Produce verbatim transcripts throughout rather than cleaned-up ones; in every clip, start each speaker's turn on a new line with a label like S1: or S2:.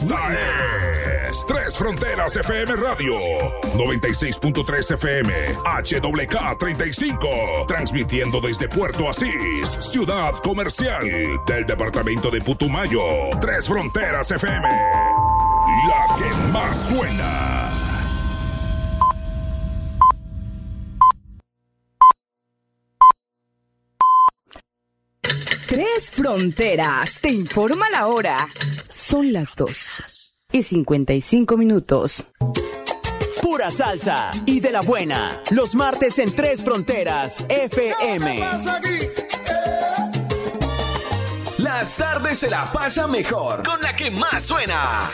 S1: Esta es Tres Fronteras F M Radio, noventa y seis punto tres F M, H W K treinta y cinco, transmitiendo desde Puerto Asís, ciudad comercial del departamento de Putumayo. Tres Fronteras F M, la que más suena.
S2: Tres Fronteras te informa la hora. Son las dos y cincuenta y cinco minutos.
S3: Pura salsa y de la buena. Los martes en Tres Fronteras F M. Las tardes se la pasa mejor con la que más suena.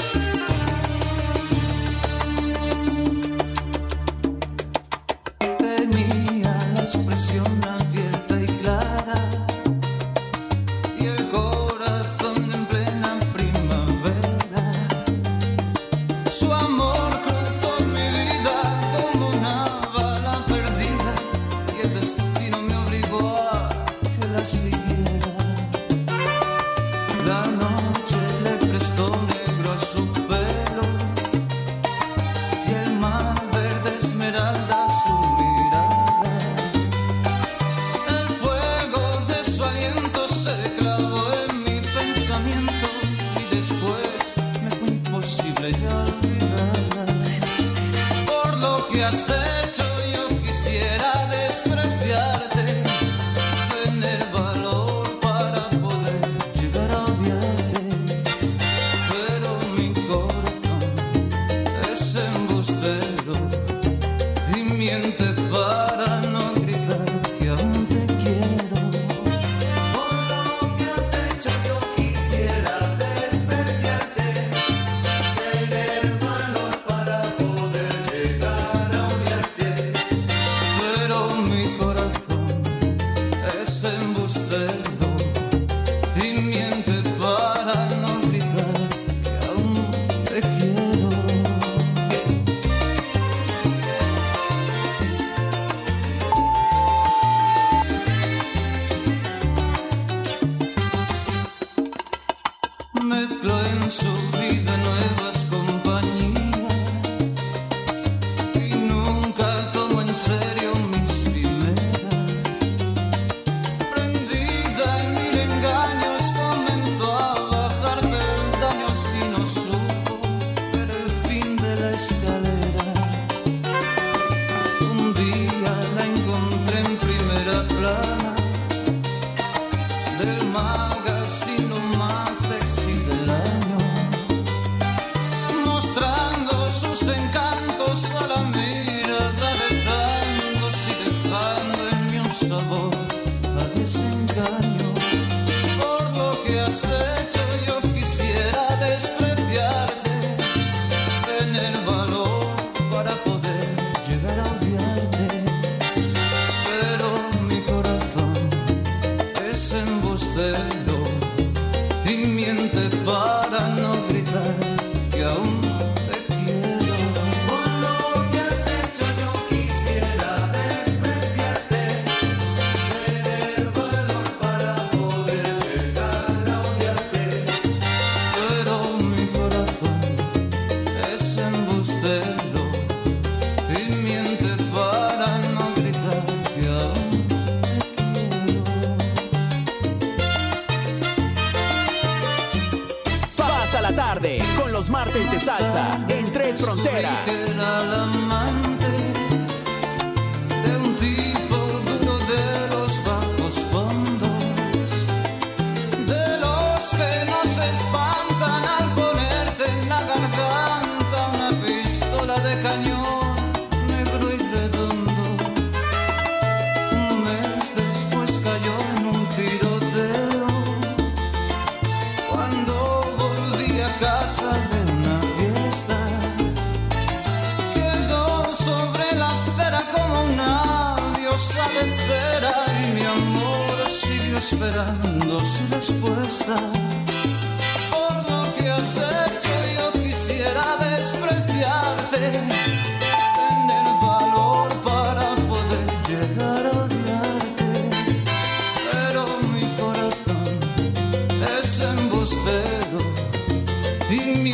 S4: Tenía la expresión abierta y clara y el corazón en plena primavera. Su amor cruzó mi vida como una bala perdida y el destino me obligó a que la siguiera. La noche le prestó negro a su pelo y el mar verde esmeralda su mirada. El fuego de su aliento se clavó en mi pensamiento y después me fue imposible ya olvidarla. Por lo que has hecho yo quisiera despreciarte, tener valor para poder llegar a odiarte, pero mi corazón es embustero y miente para no gritar que aún te quiero. Por lo que has hecho yo quisiera despreciarte, tener valor para poder llegar a odiarte, pero mi corazón es embustero y miente para no gritar que aún te quiero. Mezcló en su vida nuevas compañías y nunca tomó en serio mis primeras. Prendida en mil engaños comenzó a bajar peldaños y no supo ver el fin de la escalera. Un día la encontré en primera plana del magazine más sexy del año, mostrando sus encantos a la mirada de tantos y dejando en mí un sabor a desengaño. Por lo que has hecho yo quisiera despreciarte, tener valor para poder llegar a odiarte, pero mi corazón es embustero y miente para no gritar que aún te quiero. Por lo que has hecho yo quisiera despreciarte, tener valor para poder llegar a odiarte, pero mi corazón es embustero y miente para no gritar que aún
S3: Pasa la tarde con los martes de salsa en Tres Fronteras.
S4: que era la amante de un tipo duro de los bajos fondos, de los que no se espantan al ponerte en la garganta una pistola de cañón negro y redondo. Un mes después cayó en un tiroteo cuando volví a casa de una fiesta. Quedó sobre la acera como una diosa de cera y mi amor siguió esperando su respuesta. Por lo que has hecho yo quisiera despreciarte, tener valor para poder llegar a odiarte, pero mi corazón es embustero y mi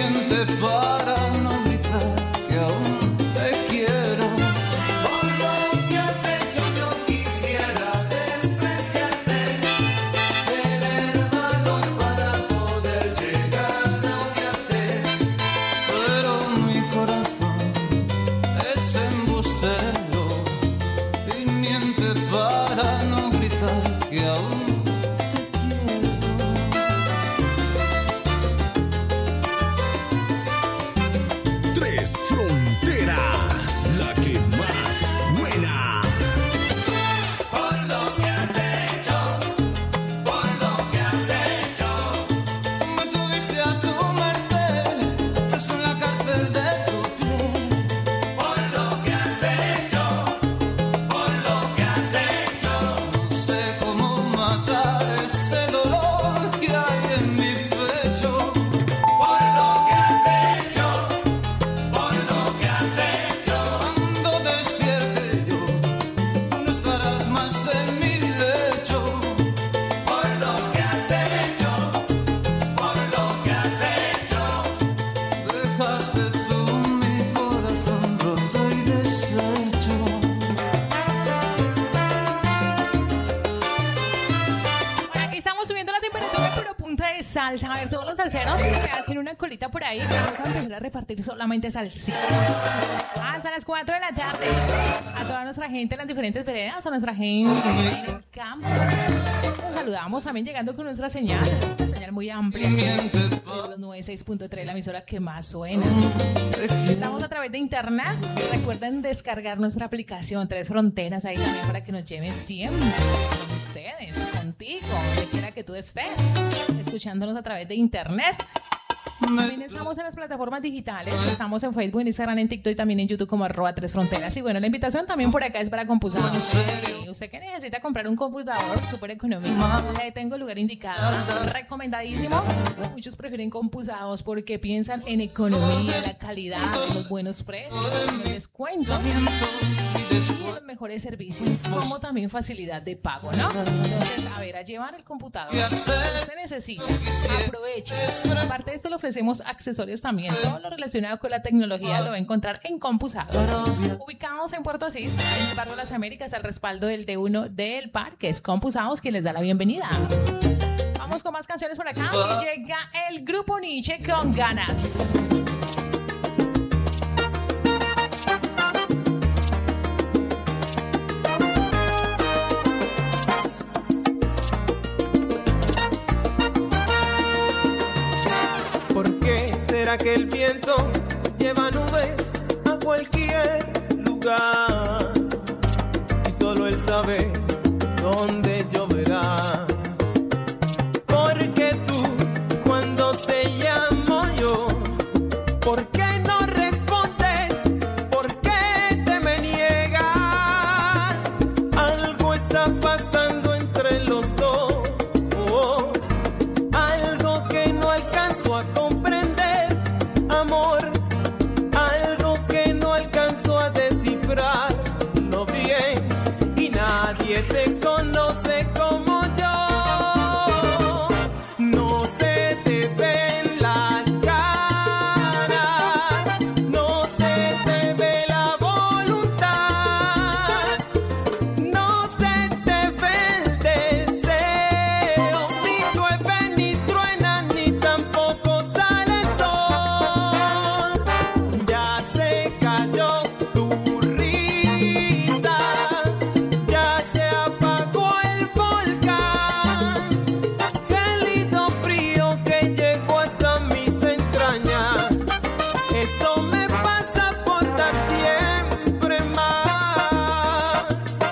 S5: salsa. A ver, todos los salseros que hacen una colita por ahí. Vamos a empezar a repartir solamente salsita. Hasta las cuatro de la tarde. A toda nuestra gente en las diferentes veredas, a nuestra gente en el campo. Nos saludamos también llegando con nuestra señal. Una señal muy amplia. De los noventa y seis punto tres, la emisora que más suena. Estamos a través de internet. Recuerden descargar nuestra aplicación Tres Fronteras ahí también para que nos lleven siempre con ustedes, contigo, donde quiera que tú estés, escuchándonos a través de internet. También estamos en las plataformas digitales, estamos en Facebook, en Instagram, en TikTok y también en YouTube como arroba Tres Fronteras. Y bueno, la invitación también por acá es para computadoras. Y usted que necesita comprar un computador súper económico, le tengo el lugar indicado, recomendadísimo. Muchos prefieren Compusados porque piensan en economía, la calidad, los buenos precios, el descuento y los mejores servicios, como también facilidad de pago, ¿no? Entonces, a ver, a llevar el computador que usted necesita, aproveche. Aparte de esto, le ofrecemos accesorios también. Todo lo relacionado con la tecnología lo va a encontrar en Compusados. Ubicados en Puerto Asís, en el barrio de las Américas, al respaldo del D uno del parque. Es Compusados quien les da la bienvenida. Vamos con más canciones por acá. Llega el grupo Nietzsche con Ganas.
S6: ¿Por qué será que el viento lleva nubes a cualquier lugar? Y solo él sabe dónde lloverá. Porque tú, cuando te llamo yo, ¿por qué no respondes? ¿Por qué te me niegas? Algo está pasando entre los dos. Algo que no alcanzo a comprender, amor. Algo que no alcanzo a descifrarlo bien. Y nadie te conoce como yo. No se te ven las caras, no se te ve la voluntad, no se te ve el deseo. Ni llueve, ni truena, ni tampoco sale el sol. Ya se cayó tu risa, ya se apagó el volcán. Gélido frío que llegó hasta mis entrañas. Eso me pasa por dar siempre más.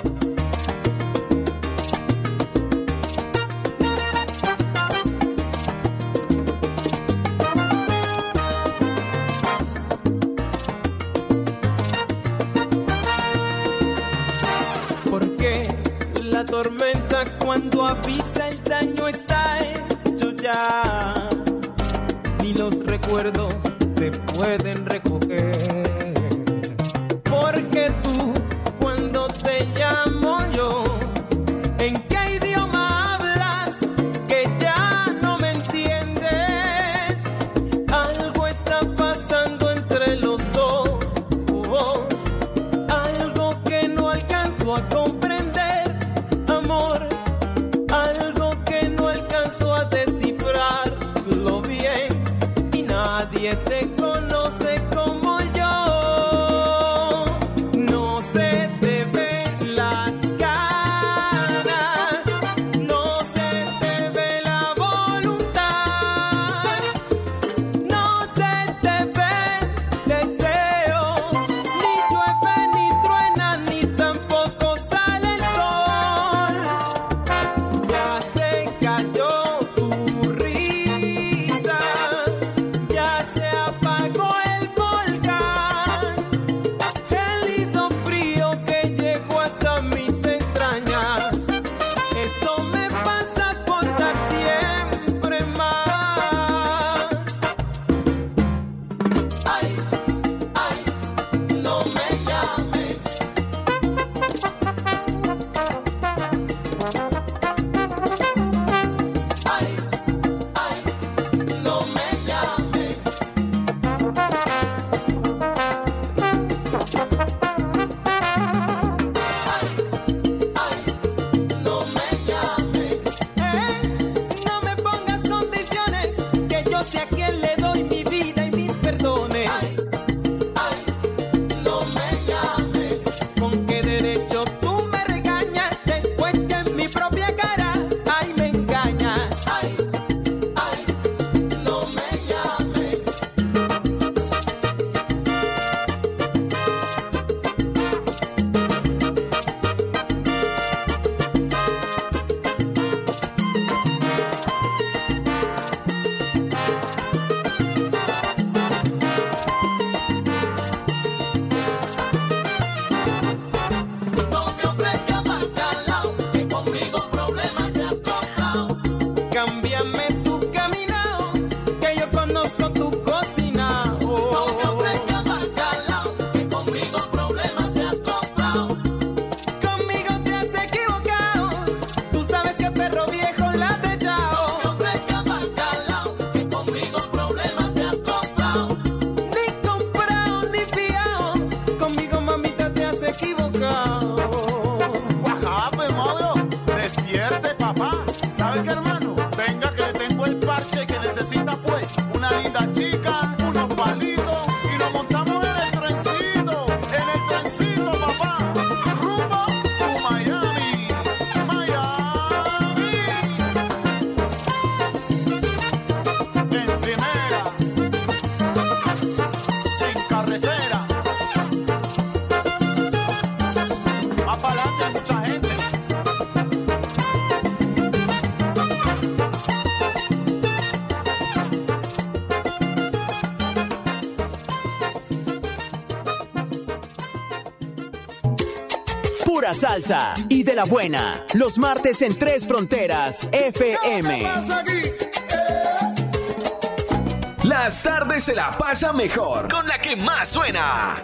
S6: Porque la tormenta cuando avisa el daño está hecho ya. Ni los recuerdos se pueden recoger. Porque tú, cuando te llamo yo, ¿en qué idioma hablas? Que ya no me entiendes. Algo está pasando entre los dos. Algo que no alcanzo a comprender, amor. Algo que no alcanzo a descifrarlo bien. Y nadie te conoce como yo. No se te ven las caras, no se te ve la voluntad, no se te ve el deseo. Ni llueve, ni truena, ni tampoco sale pecado.
S7: Guajá, pues, novio, despierte, papá. ¿Sabe qué, hermano? Venga que le tengo el parche que necesita, pues. Una linda chica, unos palitos y nos montamos en el trencito. En el trencito, papá. Rumbo a Miami. Miami. En primera. Sin carretera. Más para adelante hay mucha gente.
S3: Pura salsa y de la buena. Los martes en Tres Fronteras F M.
S8: Las tardes se la pasa mejor con la que más suena.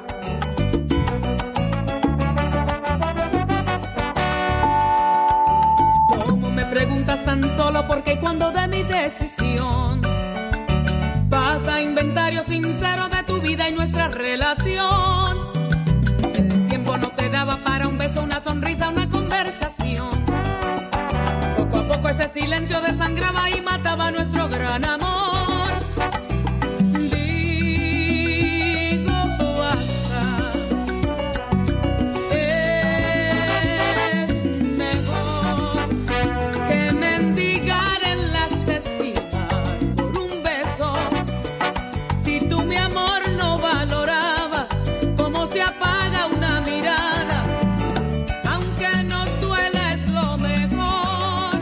S9: ¿Cómo me preguntas tan solo por qué cuando de mi decisión? Pasa inventario sincero de tu vida y nuestra relación. El tiempo no te daba para un beso, una sonrisa, una conversación. Poco a poco ese silencio desangraba y mataba nuestro gran amor. Digo basta, es mejor que mendigar en las esquinas por un beso. Si tú mi amor no valorabas, cómo se apaga una mirada, aunque nos duela es lo mejor.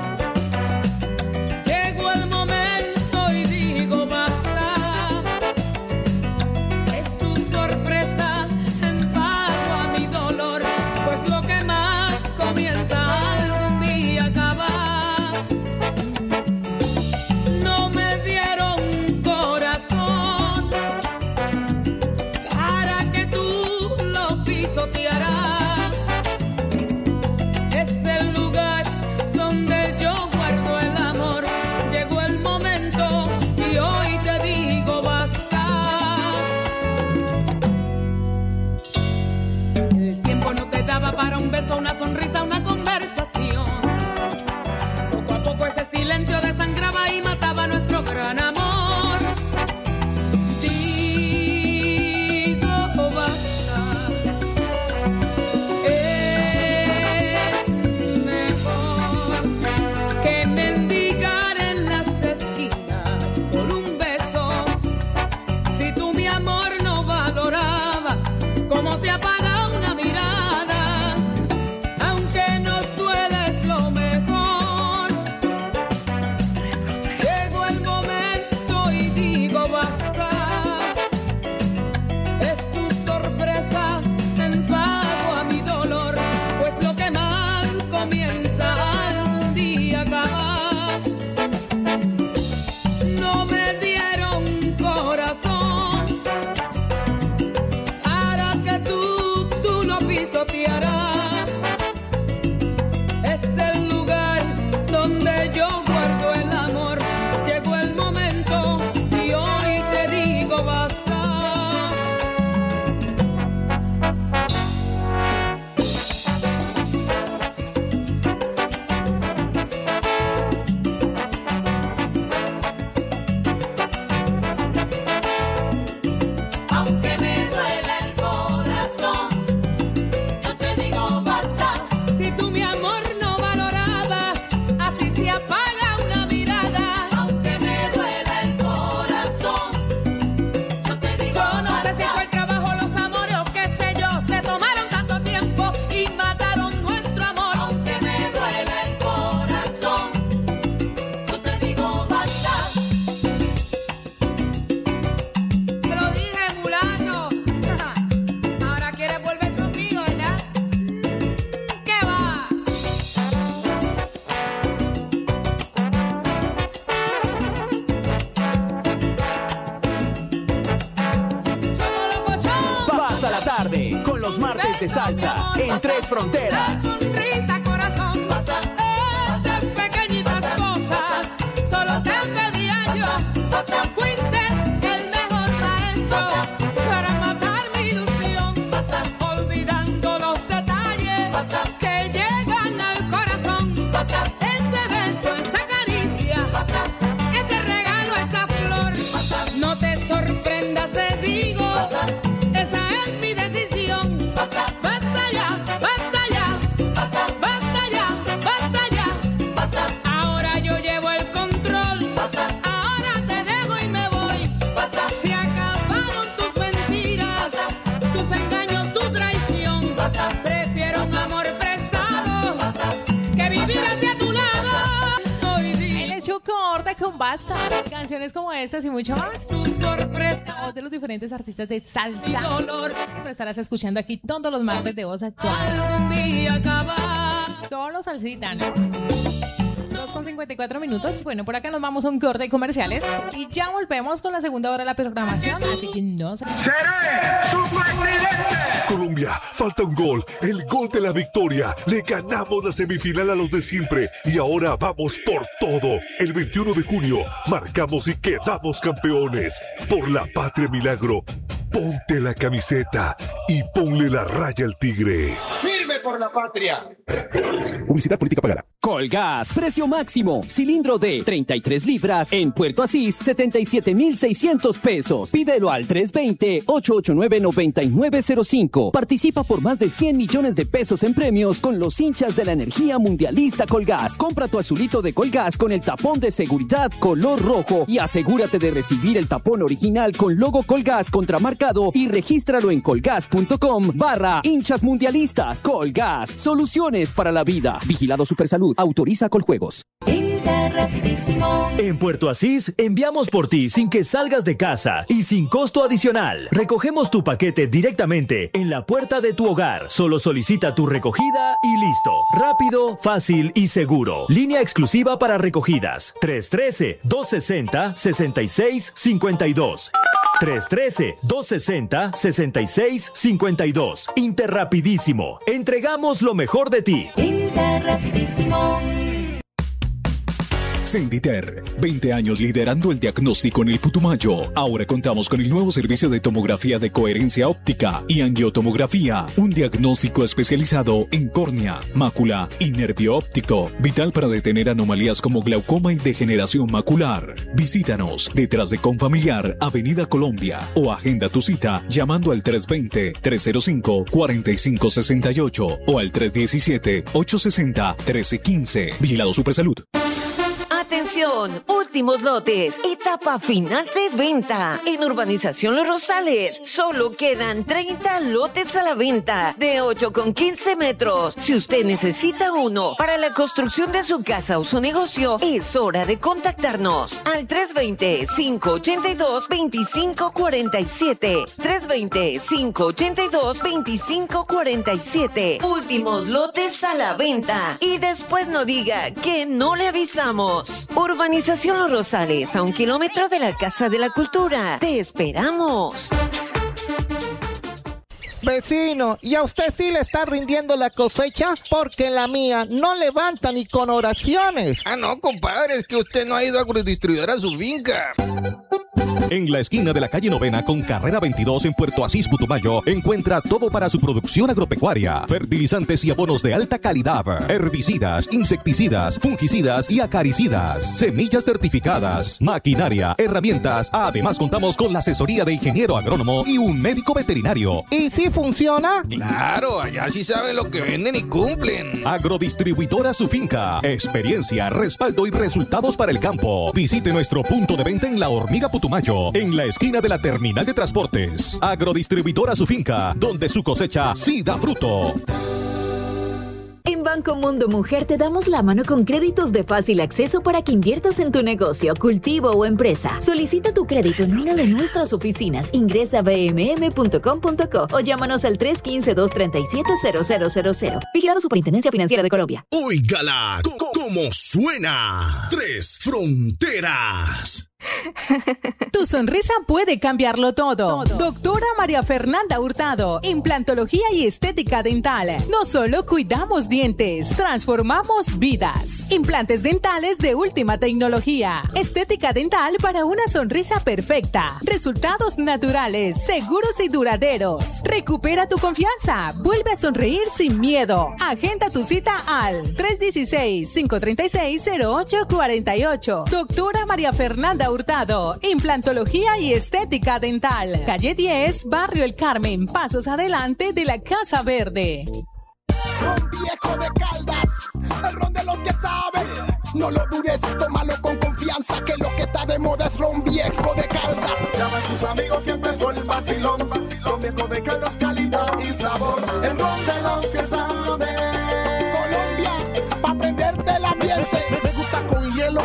S9: Llegó el momento y digo basta. Es tu sorpresa en pago a mi dolor, pues lo que más comienza algún día acabar. No me dieron corazón para que tú lo pisotearas. Es el lugar donde yo guardo el amor. Llegó el momento y hoy te digo basta. El tiempo no te daba para un beso, una sonrisa, una conversación. Poco a poco ese silencio desangraba y mataba nuestro gran amor. Digo basta, es mejor que mendigar en las esquinas por un beso. Si tú mi amor no valorabas, cómo se apaga una mirada, aunque nos duele es lo mejor. Llegó el momento y digo basta. Es tu sorpresa en pago a mi dolor, pues lo que mal comienza algún día acabar. No me dieron corazón para que tú, tú lo pisotearas. Es el lugar donde yo guardo el amor. Llegó el momento y hoy te digo basta. Aunque me duela el corazón, yo te digo basta. Si tú mi amor no valorabas, así se apaga una mirada. Aunque me duela el corazón, yo te digo basta. Yo no sé si fue el trabajo, los amores o qué sé yo, te tomaron tanto tiempo y mataron nuestro amor. Aunque me duela el corazón, yo te digo basta. Te lo dije, mulato. Ahora quieres volver conmigo, ¿verdad? ¿Qué va? Chomo locochón.
S3: Pasa la tarde con los martes de salsa en Tres Fronteras.
S9: Sonrisa, corazón. Esas pequeñitas cosas solo te pedía yo. Fuiste el mejor maestro para matar mi ilusión. Olvidando los
S5: basta. Canciones como estas y mucho más. La voz de los diferentes artistas de salsa. Siempre estarás escuchando aquí todos los martes de Voz Actual. Solo salsita, ¿no? dos con cincuenta y cuatro minutos. Bueno, por acá nos vamos a un corte de comerciales y ya volvemos con la segunda hora de la programación. Así que no se...
S10: ¡Seré su presidente!
S11: Colombia, falta un gol, el gol de la victoria. Le ganamos la semifinal a los de siempre y ahora vamos por todo. El veintiuno de junio marcamos y quedamos campeones. Por la patria milagro, ponte la camiseta y ponle la raya al tigre.
S7: ¡Firme por la patria!
S11: Publicidad política pagada.
S3: Colgas, precio máximo. Cilindro de treinta y tres libras en Puerto Asís, setenta y siete mil seiscientos pesos. Pídelo al tres dos cero, ocho ocho nueve, nueve nueve cero cinco. Participa por más de cien millones de pesos en premios con los hinchas de la energía mundialista Colgas. Compra tu azulito de Colgas con el tapón de seguridad color rojo y asegúrate de recibir el tapón original con logo Colgas contramarcado y regístralo en colgas.com barra hinchas mundialistas. Colgas, soluciones para la vida. Vigilado Supersalud. Autoriza Coljuegos.
S12: Rapidísimo. En Puerto Asís, enviamos por ti sin que salgas de casa y sin costo adicional. Recogemos tu paquete directamente en la puerta de tu hogar. Solo solicita tu recogida y listo. Rápido, fácil y seguro. Línea exclusiva para recogidas. tres uno tres, dos seis cero, seis seis cinco dos. tres uno tres, dos seis cero, seis seis cinco dos. Interrapidísimo. Entregamos lo mejor de ti.
S13: Interrapidísimo.
S14: Senditer, veinte años liderando el diagnóstico en el Putumayo. Ahora contamos con el nuevo servicio de tomografía de coherencia óptica y angiotomografía, un diagnóstico especializado en córnea, mácula y nervio óptico, vital para detener anomalías como glaucoma y degeneración macular. Visítanos detrás de Confamiliar, Avenida Colombia, o agenda tu cita llamando al tres dos cero, tres cero cinco, cuatro cinco seis ocho o al tres uno siete, ocho seis cero, uno tres uno cinco. Vigilado Supersalud.
S15: Atención, últimos lotes, etapa final de venta. En Urbanización Los Rosales, solo quedan treinta lotes a la venta, de ocho con quince metros. Si usted necesita uno para la construcción de su casa o su negocio, es hora de contactarnos al tres dos cero, cinco ocho dos, dos cinco cuatro siete. tres dos cero, cinco ocho dos, dos cinco cuatro siete. Últimos lotes a la venta. Y después no diga que no le avisamos. Urbanización Los Rosales, a un kilómetro de la Casa de la Cultura. ¡Te esperamos!
S16: Vecino, ¿y a usted sí le está rindiendo la cosecha? Porque la mía no levanta ni con oraciones.
S17: Ah, no, compadre, es que usted no ha ido a Agrodistribuidor a su finca.
S18: En la esquina de la calle Novena con carrera veintidós en Puerto Asís, Putumayo, encuentra todo para su producción agropecuaria. Fertilizantes y abonos de alta calidad, herbicidas, insecticidas, fungicidas y acaricidas, semillas certificadas, maquinaria, herramientas. Además contamos con la asesoría de ingeniero agrónomo y un médico veterinario.
S16: ¿Y si funciona?
S17: Claro, allá sí saben lo que venden y cumplen.
S18: Agrodistribuidora Su Finca. Experiencia, respaldo y resultados para el campo. Visite nuestro punto de venta en La Hormiga, Putumayo, en la esquina de la terminal de transportes. Agrodistribuidora Su Finca, donde su cosecha sí da fruto.
S19: En Banco Mundo Mujer te damos la mano con créditos de fácil acceso para que inviertas en tu negocio, cultivo o empresa. Solicita tu crédito en una de nuestras oficinas. Ingresa a b m m punto com punto co o llámanos al tres uno cinco, dos tres siete, cero cero cero cero. Vigilado Superintendencia Financiera de Colombia.
S1: Óigala, como suena. Tres Fronteras.
S5: Tu sonrisa puede cambiarlo todo. todo. Doctora María Fernanda Hurtado, implantología y estética dental. No solo cuidamos dientes, transformamos vidas. Implantes dentales de última tecnología. Estética dental para una sonrisa perfecta. Resultados naturales, seguros y duraderos. Recupera tu confianza. Vuelve a sonreír sin miedo. Agenda tu cita al tres uno seis, cinco tres seis, cero ocho cuatro ocho. Doctora María Fernanda Hurtado, implantología y estética dental. Calle diez, Barrio El Carmen, pasos adelante de la Casa Verde.
S20: Ron viejo de Caldas, el ron de los que saben. No lo dudes, tómalo con confianza, que lo que está de moda es ron viejo de Caldas.
S7: Llama a tus amigos que empezó el vacilón. Ron viejo de Caldas, calidad y sabor. El ron de los que saben.
S20: Colombia, pa' prenderte el ambiente. Me gusta con hielo y también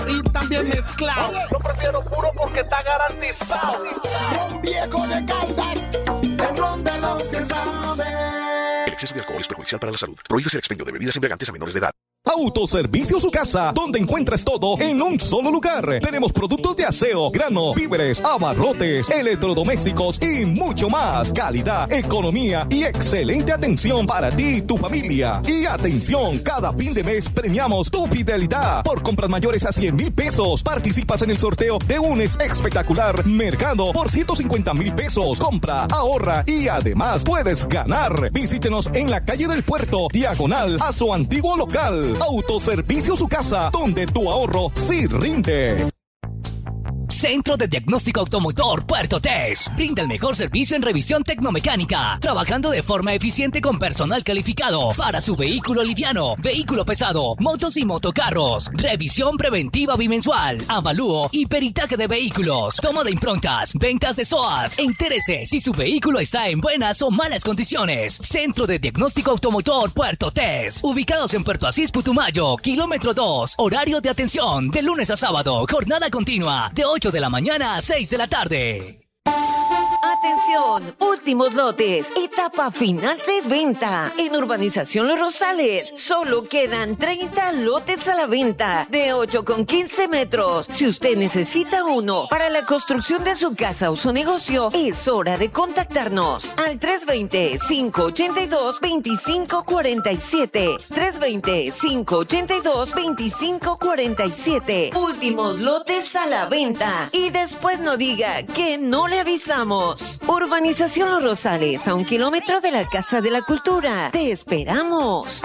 S20: ron bien mezclado.
S7: Lo prefiero puro porque está garantizado.
S20: Ron Viejo de Caldas, el ron de los que saben.
S21: El exceso de alcohol es perjudicial para la salud. Prohíbese el expendio de bebidas embriagantes a menores de edad.
S22: Autoservicio Su Casa, donde encuentras todo en un solo lugar. Tenemos productos de aseo, grano, víveres, abarrotes, electrodomésticos y mucho más. Calidad, economía y excelente atención para ti y tu familia. Y atención, cada fin de mes premiamos tu fidelidad. Por compras mayores a cien mil pesos, participas en el sorteo de un espectacular mercado por ciento cincuenta mil pesos. Compra, ahorra y además puedes ganar. Visítenos en la calle del Puerto, diagonal a su antiguo local. Autoservicio Su Casa, donde tu ahorro sí rinde.
S23: Centro de Diagnóstico Automotor Puerto Test brinda el mejor servicio en revisión tecnomecánica, trabajando de forma eficiente con personal calificado para su vehículo liviano, vehículo pesado, motos y motocarros. Revisión preventiva bimensual, avalúo y peritaje de vehículos, toma de improntas, ventas de S O A T. Entérese si su vehículo está en buenas o malas condiciones. Centro de Diagnóstico Automotor Puerto Test, ubicados en Puerto Asís, Putumayo, kilómetro dos. Horario de atención de lunes a sábado, jornada continua de ocho de la mañana a seis de la tarde.
S15: Atención, últimos lotes, etapa final de venta. En Urbanización Los Rosales, solo quedan treinta lotes a la venta, de ocho con quince metros. Si usted necesita uno para la construcción de su casa o su negocio, es hora de contactarnos al tres dos cero, cinco ocho dos, dos cinco cuatro siete. tres dos cero, cinco ocho dos, dos cinco cuatro siete. Últimos lotes a la venta. Y después no diga que no le avisamos. Urbanización Los Rosales, a un kilómetro de la Casa de la Cultura. Te esperamos.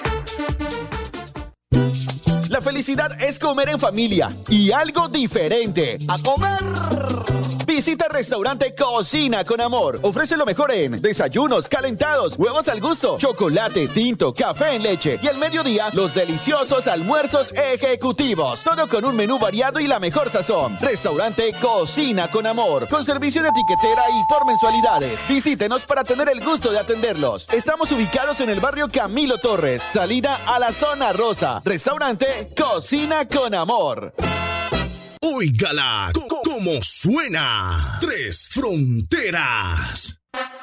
S24: La felicidad es comer en familia y algo diferente. ¡A comer! Visita el restaurante Cocina con Amor. Ofrece lo mejor en desayunos, calentados, huevos al gusto, chocolate, tinto, café en leche y al mediodía los deliciosos almuerzos ejecutivos. Todo con un menú variado y la mejor sazón. Restaurante Cocina con Amor, con servicio de etiquetera y por mensualidades. Visítenos para tener el gusto de atenderlos. Estamos ubicados en el barrio Camilo Torres, salida a la zona rosa. Restaurante Cocina con Amor.
S1: Óigala, co- como suena. Tres Fronteras.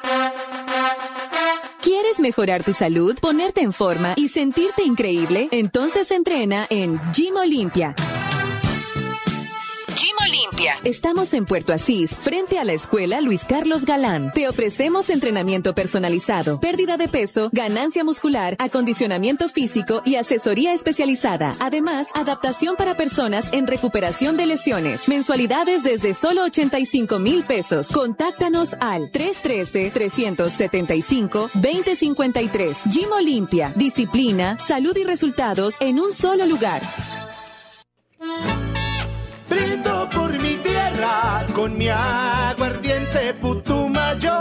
S2: ¿Quieres mejorar tu salud, ponerte en forma y sentirte increíble? Entonces entrena en Gym Olimpia. Gym Olimpia. Estamos en Puerto Asís, frente a la escuela Luis Carlos Galán. Te ofrecemos entrenamiento personalizado, pérdida de peso, ganancia muscular, acondicionamiento físico y asesoría especializada. Además, adaptación para personas en recuperación de lesiones. Mensualidades desde solo ochenta y cinco mil pesos. Contáctanos al tres uno tres, tres siete cinco, dos cero cinco tres. Gym Olimpia. Disciplina, salud y resultados en un solo lugar.
S6: Brindo por mi tierra con mi aguardiente Putumayo.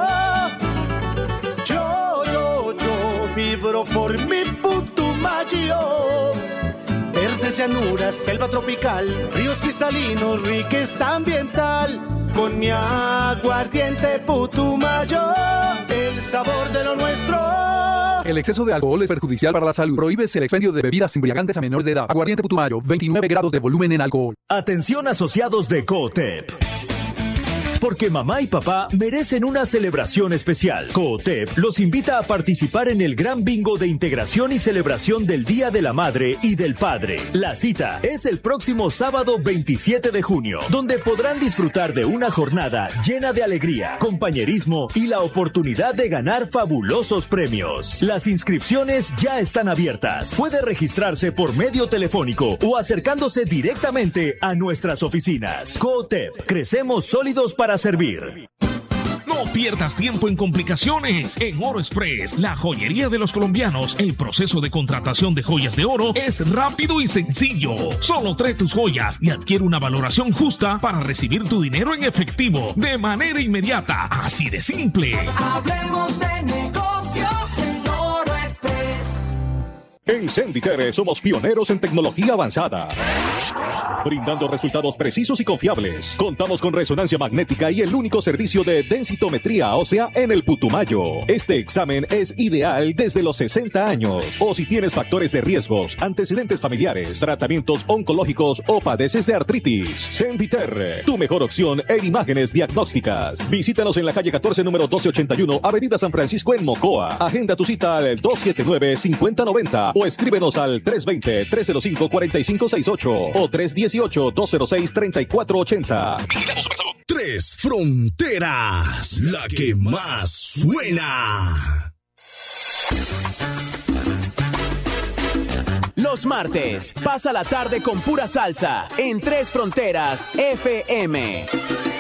S6: Yo, yo, yo vibro por mi Putumayo. Verdes llanuras, selva tropical, ríos cristalinos, riqueza ambiental. Con mi aguardiente Putumayo, el sabor de lo nuestro.
S25: El exceso de alcohol es perjudicial para la salud. Prohíbes el expendio de bebidas embriagantes a menores de edad. Aguardiente Putumayo, veintinueve grados de volumen en alcohol.
S12: Atención asociados de Cootep. Porque mamá y papá merecen una celebración especial. Cootep los invita a participar en el gran bingo de integración y celebración del Día de la Madre y del Padre. La cita es el próximo sábado veintisiete de junio, donde podrán disfrutar de una jornada llena de alegría, compañerismo y la oportunidad de ganar fabulosos premios. Las inscripciones ya están abiertas. Puede registrarse por medio telefónico o acercándose directamente a nuestras oficinas. Cootep, crecemos sólidos para servir.
S26: No pierdas tiempo en complicaciones. En Oro Express, la joyería de los colombianos, el proceso de contratación de joyas de oro es rápido y sencillo. Solo trae tus joyas y adquiere una valoración justa para recibir tu dinero en efectivo de manera inmediata. Así de simple.
S9: Hablemos de negocios en Oro Express.
S18: En Senditer somos pioneros en tecnología avanzada, brindando resultados precisos y confiables. Contamos con resonancia magnética y el único servicio de densitometría ósea en el Putumayo. Este examen es ideal desde los sesenta años. O si tienes factores de riesgos, antecedentes familiares, tratamientos oncológicos o padeces de artritis. Senditer, tu mejor opción en imágenes diagnósticas. Visítanos en la calle catorce, número doce ochenta y uno, Avenida San Francisco en Mocoa. Agenda tu cita al dos siete nueve, cinco cero nueve cero o escríbenos al tres dos cero, tres cero cinco, cuatro cinco seis ocho o tres uno ocho, dos cero seis, tres cuatro ocho cero. Vigilamos Supersalud.
S3: Tres Fronteras, la que más suena.
S4: Los martes, pasa la tarde con pura salsa en Tres Fronteras F M.